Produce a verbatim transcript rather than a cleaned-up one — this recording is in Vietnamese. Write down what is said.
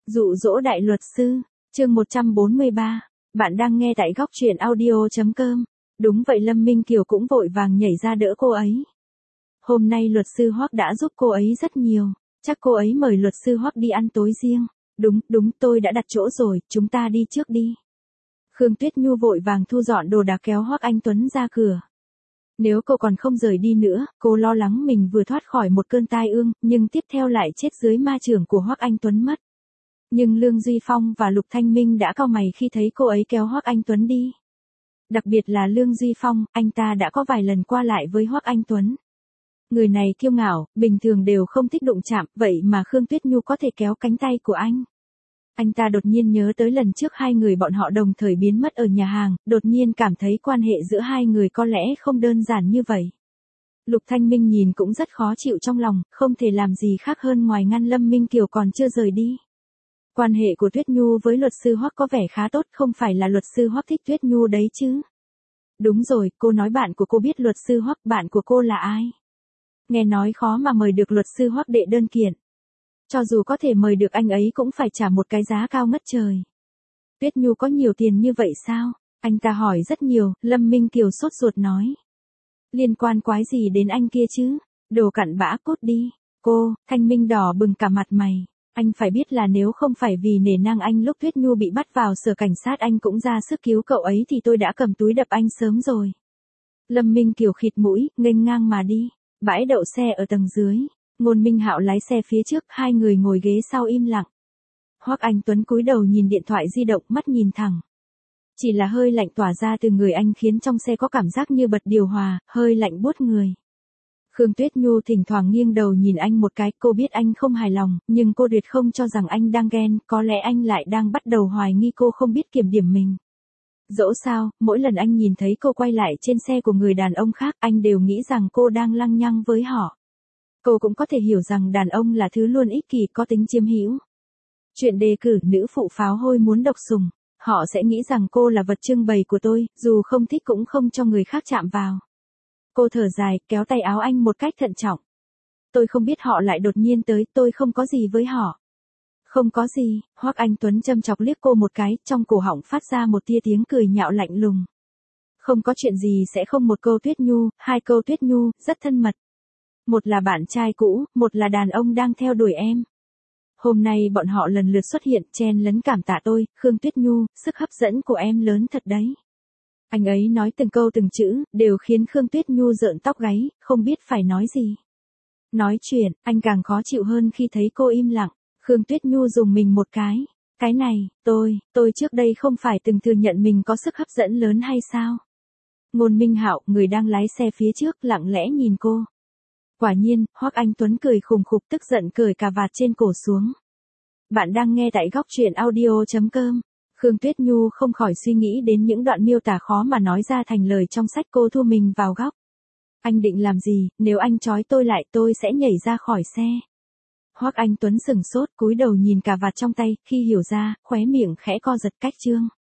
Dụ dỗ đại luật sư, chương một trăm bốn mươi ba. Bạn đang nghe tại góc truyện audio chấm com. Đúng vậy, Lâm Minh Kiều cũng vội vàng nhảy ra đỡ cô ấy. Hôm nay luật sư Hoắc đã giúp cô ấy rất nhiều, chắc cô ấy mời luật sư Hoắc đi ăn tối riêng. Đúng, đúng, tôi đã đặt chỗ rồi, chúng ta đi trước đi. Khương Tuyết Nhu vội vàng thu dọn đồ đạc kéo Hoắc Anh Tuấn ra cửa. Nếu cô còn không rời đi nữa, cô lo lắng mình vừa thoát khỏi một cơn tai ương, nhưng tiếp theo lại chết dưới ma chưởng của Hoắc Anh Tuấn mất. Nhưng Lương Duy Phong và Lục Thanh Minh đã cau mày khi thấy cô ấy kéo Hoắc Anh Tuấn đi. Đặc biệt là Lương Duy Phong, anh ta đã có vài lần qua lại với Hoắc Anh Tuấn. Người này kiêu ngạo, bình thường đều không thích đụng chạm, vậy mà Khương Tuyết Nhu có thể kéo cánh tay của anh. Anh ta đột nhiên nhớ tới lần trước hai người bọn họ đồng thời biến mất ở nhà hàng, đột nhiên cảm thấy quan hệ giữa hai người có lẽ không đơn giản như vậy. Lục Thanh Minh nhìn cũng rất khó chịu trong lòng, không thể làm gì khác hơn ngoài ngăn Lâm Minh Kiều còn chưa rời đi. Quan hệ của Tuyết Nhu với luật sư Hoắc có vẻ khá tốt, không phải là luật sư Hoắc thích Tuyết Nhu đấy chứ. Đúng rồi, cô nói bạn của cô biết luật sư Hoắc, bạn của cô là ai? Nghe nói khó mà mời được luật sư Hoắc đệ đơn kiện. Cho dù có thể mời được anh ấy cũng phải trả một cái giá cao ngất trời. Tuyết Nhu có nhiều tiền như vậy sao? Anh ta hỏi rất nhiều, Lâm Minh Kiều sốt ruột nói. Liên quan quái gì đến anh kia chứ? Đồ cặn bã, cút đi. Cô, Thanh Minh đỏ bừng cả mặt mày. Anh phải biết là nếu không phải vì nể nang anh lúc Tuyết Nhu bị bắt vào sở cảnh sát anh cũng ra sức cứu cậu ấy thì tôi đã cầm túi đập anh sớm rồi. Lâm Minh Kiều khịt mũi, nghênh ngang mà đi. Bãi đậu xe ở tầng dưới. Ngôn Minh Hạo lái xe phía trước, hai người ngồi ghế sau im lặng. Hoắc Anh Tuấn cúi đầu nhìn điện thoại di động, mắt nhìn thẳng. Chỉ là hơi lạnh tỏa ra từ người anh khiến trong xe có cảm giác như bật điều hòa, hơi lạnh buốt người. Khương Tuyết Nhu thỉnh thoảng nghiêng đầu nhìn anh một cái, cô biết anh không hài lòng, nhưng cô tuyệt không cho rằng anh đang ghen, có lẽ anh lại đang bắt đầu hoài nghi cô không biết kiểm điểm mình. Dẫu sao, mỗi lần anh nhìn thấy cô quay lại trên xe của người đàn ông khác, anh đều nghĩ rằng cô đang lăng nhăng với họ. Cô cũng có thể hiểu rằng đàn ông là thứ luôn ích kỷ, có tính chiếm hữu. Chuyện đề cử nữ phụ pháo hôi muốn độc sủng, họ sẽ nghĩ rằng cô là vật trưng bày của tôi, dù không thích cũng không cho người khác chạm vào. Cô thở dài, kéo tay áo anh một cách thận trọng. Tôi không biết họ lại đột nhiên tới, tôi không có gì với họ. Không có gì, Hoắc Anh Tuấn châm chọc liếc cô một cái, trong cổ họng phát ra một tia tiếng cười nhạo lạnh lùng. Không có chuyện gì sẽ không, một câu Tuyết Nhu, hai câu Tuyết Nhu, rất thân mật. Một là bạn trai cũ, một là đàn ông đang theo đuổi em. Hôm nay bọn họ lần lượt xuất hiện, chen lấn cảm tạ tôi, Khương Tuyết Nhu, sức hấp dẫn của em lớn thật đấy. Anh ấy nói từng câu từng chữ, đều khiến Khương Tuyết Nhu rợn tóc gáy, không biết phải nói gì. Nói chuyện, anh càng khó chịu hơn khi thấy cô im lặng. Khương Tuyết Nhu dùng mình một cái. Cái này, tôi, tôi trước đây không phải từng thừa nhận mình có sức hấp dẫn lớn hay sao? Ngôn Minh Hạo, người đang lái xe phía trước, lặng lẽ nhìn cô. Quả nhiên, Hoắc Anh Tuấn cười khùng khục, tức giận cởi cà vạt trên cổ xuống. Bạn đang nghe tại góc truyện audio chấm com. Khương Tuyết Nhu không khỏi suy nghĩ đến những đoạn miêu tả khó mà nói ra thành lời trong sách, cô thu mình vào góc. Anh định làm gì, nếu anh trói tôi lại tôi sẽ nhảy ra khỏi xe. Hoắc Anh Tuấn sừng sốt, cúi đầu nhìn cà vạt trong tay, khi hiểu ra, khóe miệng khẽ co giật cách trương.